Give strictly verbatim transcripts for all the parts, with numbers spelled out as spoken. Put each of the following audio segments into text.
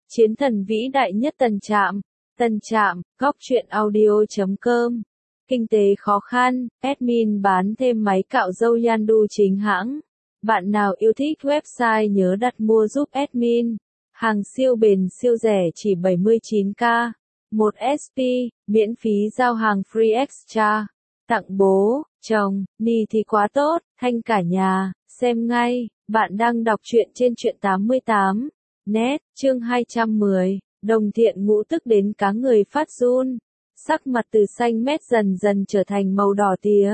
Chiến thần vĩ đại nhất Tân Trạm. Tân Trạm, góc truyện audio chấm com. Kinh tế khó khăn, admin bán thêm máy cạo râu Yandu chính hãng. Bạn nào yêu thích website nhớ đặt mua giúp admin. Hàng siêu bền siêu rẻ chỉ bảy mươi chín k. một ét pê, miễn phí giao hàng free extra. Tặng bố, chồng, ni thì quá tốt, thanh cả nhà, xem ngay. Bạn đang đọc truyện trên truyện tám mươi tám. Net, chương hai trăm mười, Đồng Thiện Ngũ tức đến cá người phát run. Sắc mặt từ xanh mét dần dần trở thành màu đỏ tía.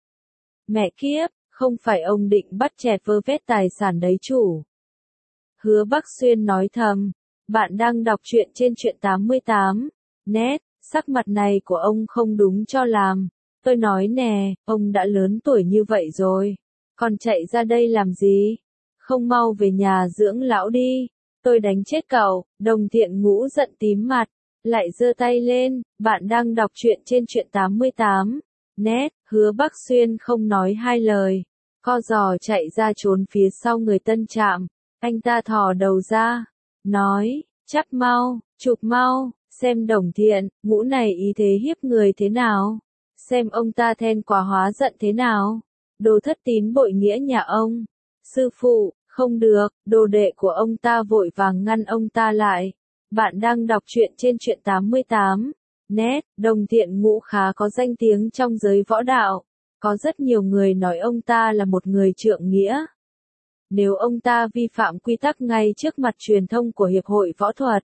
Mẹ kiếp, không phải ông định bắt chẹt vơ vét tài sản đấy chủ. Hứa Bắc Xuyên nói thầm. Bạn đang đọc truyện trên truyện tám mươi tám. Net, sắc mặt này của ông không đúng cho làm. Tôi nói nè, ông đã lớn tuổi như vậy rồi. Còn chạy ra đây làm gì? Không mau về nhà dưỡng lão đi. Tôi đánh chết cậu. Đồng Thiện Ngũ giận tím mặt, lại giơ tay lên. Bạn đang đọc truyện trên truyện tám mươi tám. Net, Hứa Bắc Xuyên không nói hai lời. Co giò chạy ra trốn phía sau người Tân Trạm. Anh ta thò đầu ra. Nói, chắp mau, chụp mau, xem Đồng Thiện Ngũ này ý thế hiếp người thế nào. Xem ông ta then quả hóa giận thế nào. Đồ thất tín bội nghĩa nhà ông. Sư phụ, không được, đồ đệ của ông ta vội vàng ngăn ông ta lại. Bạn đang đọc truyện trên truyện tám mươi tám. Net, Đồng Thiện Ngũ khá có danh tiếng trong giới võ đạo. Có rất nhiều người nói ông ta là một người trượng nghĩa. Nếu ông ta vi phạm quy tắc ngay trước mặt truyền thông của Hiệp hội Võ thuật,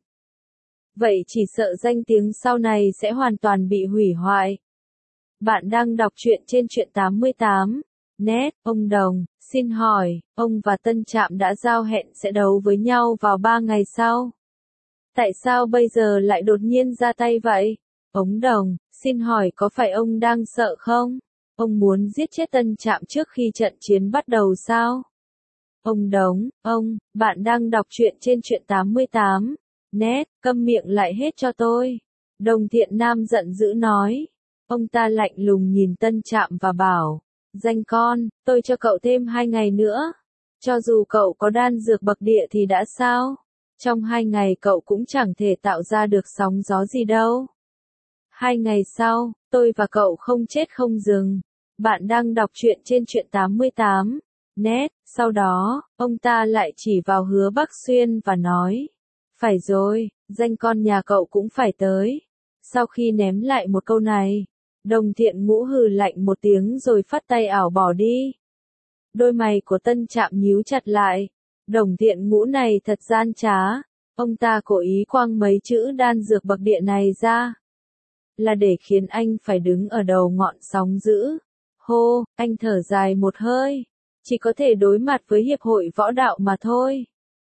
vậy chỉ sợ danh tiếng sau này sẽ hoàn toàn bị hủy hoại. Bạn đang đọc truyện trên truyện tám mươi tám. Net, ông Đồng, xin hỏi, ông và Tân Trạm đã giao hẹn sẽ đấu với nhau vào ba ngày sau. Tại sao bây giờ lại đột nhiên ra tay vậy? Ông Đồng, xin hỏi có phải ông đang sợ không? Ông muốn giết chết Tân Trạm trước khi trận chiến bắt đầu sao? Ông Đồng, ông, bạn đang đọc truyện trên truyện tám mươi tám. Net, câm miệng lại hết cho tôi. Đồng Thiện Nam giận dữ nói. Ông ta lạnh lùng nhìn Tân Trạm và bảo, danh con, tôi cho cậu thêm hai ngày nữa. Cho dù cậu có đan dược bậc địa thì đã sao? Trong hai ngày cậu cũng chẳng thể tạo ra được sóng gió gì đâu. Hai ngày sau, tôi và cậu không chết không dừng. Bạn đang đọc truyện trên truyện tám mươi tám. Net, sau đó, ông ta lại chỉ vào Hứa Bắc Xuyên và nói, phải rồi, danh con nhà cậu cũng phải tới. Sau khi ném lại một câu này, Đồng Thiện Ngũ hừ lạnh một tiếng rồi phất tay ảo bỏ đi. Đôi mày của Tân Trạm nhíu chặt lại. Đồng Thiện Ngũ này thật gian trá. Ông ta cố ý quăng mấy chữ đan dược bậc địa này ra, là để khiến anh phải đứng ở đầu ngọn sóng dữ. Hô, anh thở dài một hơi. Chỉ có thể đối mặt với Hiệp hội Võ đạo mà thôi.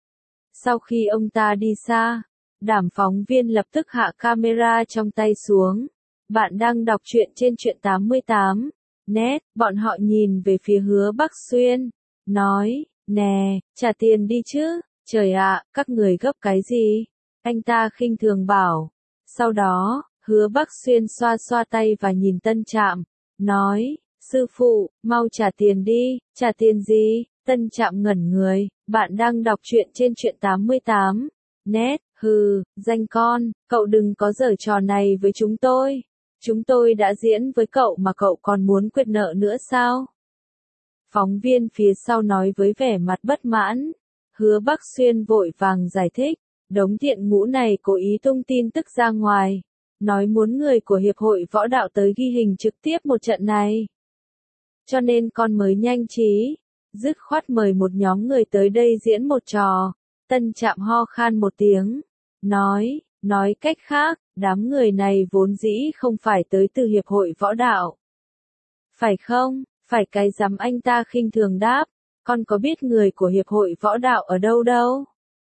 Sau khi ông ta đi xa, đám phóng viên lập tức hạ camera trong tay xuống. Bạn đang đọc truyện trên truyện tám mươi tám. Net, bọn họ nhìn về phía Hứa Bắc Xuyên. Nói, nè, trả tiền đi chứ. Trời ạ, các người gấp cái gì? Anh ta khinh thường bảo. Sau đó, Hứa Bắc Xuyên xoa xoa tay và nhìn Tân Trạm. Nói, sư phụ, mau trả tiền đi. Trả tiền gì? Tân Trạm ngẩn người. Bạn đang đọc truyện trên truyện tám mươi tám. Net, hừ, danh con, cậu đừng có giở trò này với chúng tôi. Chúng tôi đã diễn với cậu mà cậu còn muốn quỵt nợ nữa sao? Phóng viên phía sau nói với vẻ mặt bất mãn. Hứa Bắc Xuyên vội vàng giải thích. Đống Thiện Ngũ này cố ý tung tin tức ra ngoài. Nói muốn người của Hiệp hội Võ đạo tới ghi hình trực tiếp một trận này. Cho nên con mới nhanh trí. Dứt khoát mời một nhóm người tới đây diễn một trò. Tân Trạm ho khan một tiếng. Nói, nói cách khác, đám người này vốn dĩ không phải tới từ Hiệp hội Võ đạo. Phải không? Phải cái dám, anh ta khinh thường đáp. Con có biết người của Hiệp hội Võ đạo ở đâu đâu?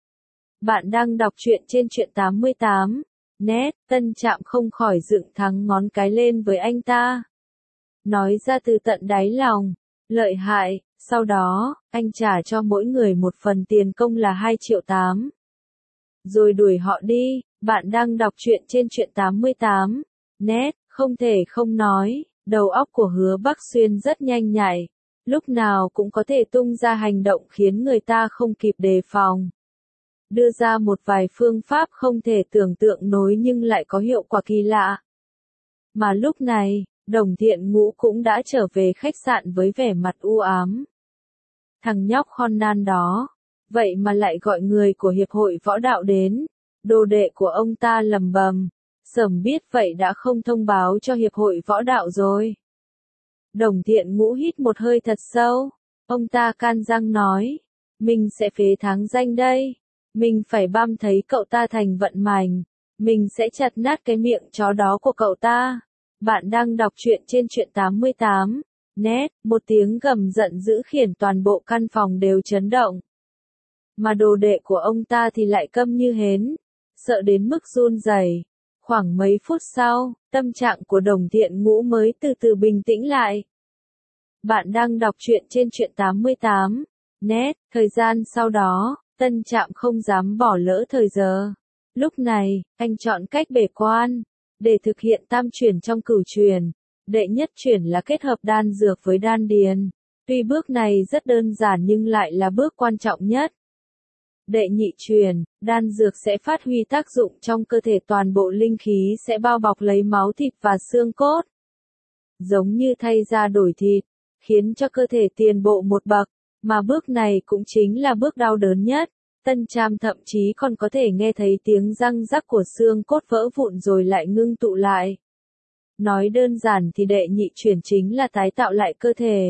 Bạn đang đọc truyện trên truyện tám mươi tám. Net, Tân Trạm không khỏi dựng thẳng ngón cái lên với anh ta. Nói ra từ tận đáy lòng. Lợi hại. Sau đó, anh trả cho mỗi người một phần tiền công là hai triệu tám. Rồi đuổi họ đi. Bạn đang đọc truyện trên truyện tám mươi tám. Net, không thể không nói, đầu óc của Hứa Bắc Xuyên rất nhanh nhạy. Lúc nào cũng có thể tung ra hành động khiến người ta không kịp đề phòng. đưa ra một vài phương pháp không thể tưởng tượng nổi nhưng lại có hiệu quả kỳ lạ. Mà lúc này, Đồng Thiện Ngũ cũng đã trở về khách sạn với vẻ mặt u ám. Thằng nhóc Conan đó, vậy mà lại gọi người của hiệp hội võ đạo đến. Đồ đệ của ông ta lầm bầm, sớm biết vậy đã không thông báo cho hiệp hội võ đạo rồi. Đồng Thiện Ngũ hít một hơi thật sâu, ông ta can giang nói, mình sẽ phế tháng danh đây, mình phải băm thấy cậu ta thành vận mảnh, mình sẽ chặt nát cái miệng chó đó của cậu ta. Bạn đang đọc truyện trên truyện tám mươi tám, net, một tiếng gầm giận dữ khiến toàn bộ căn phòng đều chấn động. Mà đồ đệ của ông ta thì lại câm như hến, sợ đến mức run rẩy. Khoảng mấy phút sau, tâm trạng của Đồng Thiện Ngũ mới từ từ bình tĩnh lại. Bạn đang đọc truyện trên truyện tám mươi tám, net, thời gian sau đó, Tân Trạm không dám bỏ lỡ thời giờ. Lúc này, anh chọn cách bế quan, để thực hiện tam chuyển trong cửu chuyển. Đệ nhất chuyển là kết hợp đan dược với đan điền. Tuy bước này rất đơn giản nhưng lại là bước quan trọng nhất. Đệ nhị chuyển, đan dược sẽ phát huy tác dụng trong cơ thể, toàn bộ linh khí sẽ bao bọc lấy máu thịt và xương cốt. Giống như thay da đổi thịt, khiến cho cơ thể tiến bộ một bậc, mà bước này cũng chính là bước đau đớn nhất. Tân Trạm thậm chí còn có thể nghe thấy tiếng răng rắc của xương cốt vỡ vụn rồi lại ngưng tụ lại. Nói đơn giản thì đệ nhị chuyển chính là tái tạo lại cơ thể.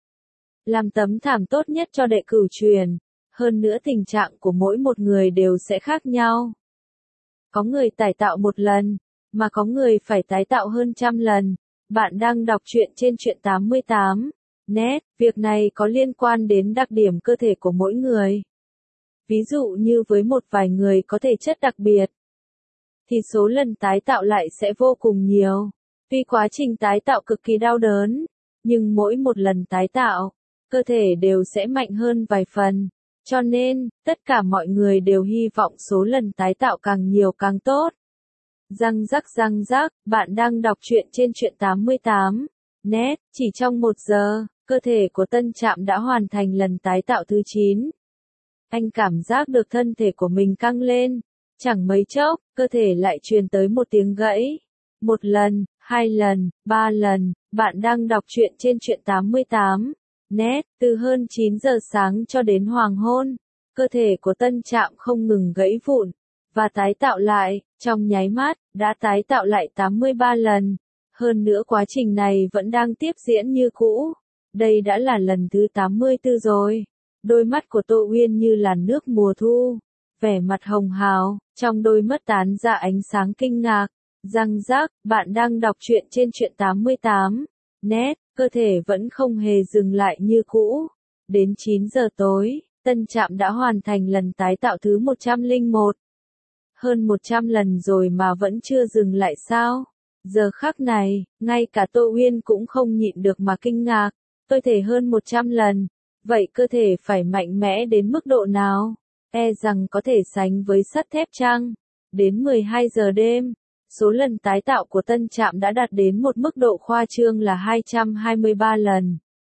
Làm tấm thảm tốt nhất cho đệ cửu chuyển. Hơn nữa tình trạng của mỗi một người đều sẽ khác nhau. Có người tái tạo một lần, mà có người phải tái tạo hơn trăm lần. Bạn đang đọc truyện trên truyện tám mươi tám, net, việc này có liên quan đến đặc điểm cơ thể của mỗi người. Ví dụ như với một vài người có thể chất đặc biệt, thì số lần tái tạo lại sẽ vô cùng nhiều. Tuy quá trình tái tạo cực kỳ đau đớn, nhưng mỗi một lần tái tạo, cơ thể đều sẽ mạnh hơn vài phần. Cho nên, tất cả mọi người đều hy vọng số lần tái tạo càng nhiều càng tốt. Răng rắc răng rắc, bạn đang đọc truyện trên truyện tám mươi tám, net, chỉ trong một giờ, cơ thể của Tân Trạm đã hoàn thành lần tái tạo thứ chín. Anh cảm giác được thân thể của mình căng lên, chẳng mấy chốc, cơ thể lại truyền tới một tiếng gãy. Một lần, hai lần, ba lần, bạn đang đọc truyện trên truyện tám mươi tám. Net, từ hơn chín giờ sáng cho đến hoàng hôn, cơ thể của Tân Trạm không ngừng gãy vụn, và tái tạo lại, trong nháy mắt, đã tái tạo lại tám mươi ba lần. Hơn nữa quá trình này vẫn đang tiếp diễn như cũ. Đây đã là lần thứ tám mươi tư rồi. Đôi mắt của Tô Uyên như làn nước mùa thu, vẻ mặt hồng hào, trong đôi mắt tán ra ánh sáng kinh ngạc. Răng rác, bạn đang đọc truyện trên truyện tám mươi tám. Net, cơ thể vẫn không hề dừng lại như cũ. Đến chín giờ tối, Tân Trạm đã hoàn thành lần tái tạo thứ một trăm lẻ một. Hơn một trăm lần rồi mà vẫn chưa dừng lại sao? Giờ khắc này, ngay cả Tô Uyên cũng không nhịn được mà kinh ngạc. Tôi thể hơn một trăm lần. Vậy cơ thể phải mạnh mẽ đến mức độ nào? E rằng có thể sánh với sắt thép chăng? Đến mười hai giờ đêm, số lần tái tạo của Tân Trạm đã đạt đến một mức độ khoa trương là hai trăm hai mươi ba lần.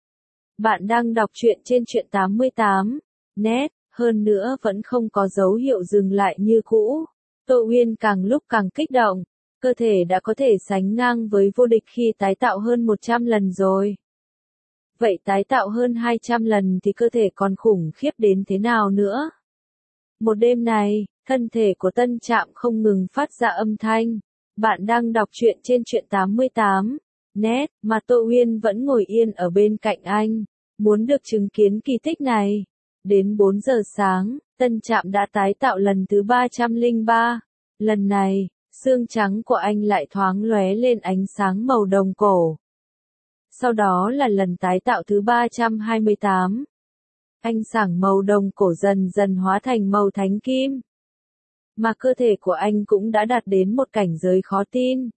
Bạn đang đọc truyện trên truyện tám mươi tám, net, hơn nữa vẫn không có dấu hiệu dừng lại như cũ. Tô Uyên càng lúc càng kích động, cơ thể đã có thể sánh ngang với vô địch khi tái tạo hơn một trăm lần rồi. Vậy tái tạo hơn hai trăm lần thì cơ thể còn khủng khiếp đến thế nào nữa? Một đêm này, thân thể của Tân Trạm không ngừng phát ra âm thanh. Bạn đang đọc truyện trên truyện tám mươi tám, net, mà Tô Uyên vẫn ngồi yên ở bên cạnh anh, muốn được chứng kiến kỳ tích này. Đến bốn giờ sáng, Tân Trạm đã tái tạo lần thứ ba trăm lẻ ba. Lần này, xương trắng của anh lại thoáng lóe lên ánh sáng màu đồng cổ. Sau đó là lần tái tạo thứ ba trăm hai mươi tám. Ánh sáng màu đồng cổ dần dần hóa thành màu thánh kim. Mà cơ thể của anh cũng đã đạt đến một cảnh giới khó tin.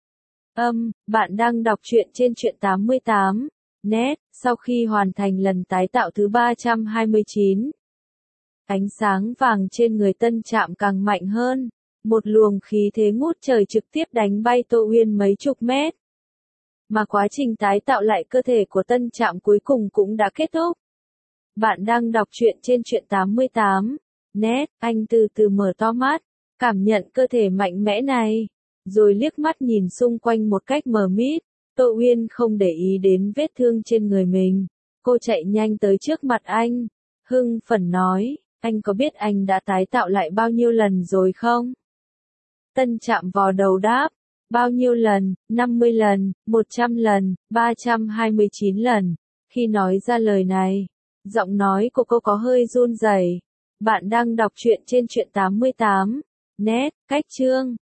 Âm, bạn đang đọc truyện trên truyện tám mươi tám, net, sau khi hoàn thành lần tái tạo thứ ba trăm hai mươi chín. Ánh sáng vàng trên người Tân Trạm càng mạnh hơn, một luồng khí thế ngút trời trực tiếp đánh bay Tô Uyên mấy chục mét. Mà quá trình tái tạo lại cơ thể của Tân Trạm cuối cùng cũng đã kết thúc. Bạn đang đọc truyện trên truyện tám mươi tám, Nét, anh từ từ mở to mắt, cảm nhận cơ thể mạnh mẽ này, rồi liếc mắt nhìn xung quanh một cách mờ mịt. Tô Uyên không để ý đến vết thương trên người mình. Cô chạy nhanh tới trước mặt anh, hưng phấn nói, anh có biết anh đã tái tạo lại bao nhiêu lần rồi không? Tân Trạm vò đầu đáp, bao nhiêu lần, năm mươi lần, một trăm lần, ba trăm hai mươi chín lần. Khi nói ra lời này, giọng nói của cô có hơi run rẩy. Bạn đang đọc truyện trên truyện tám mươi tám. Nét, cách chương.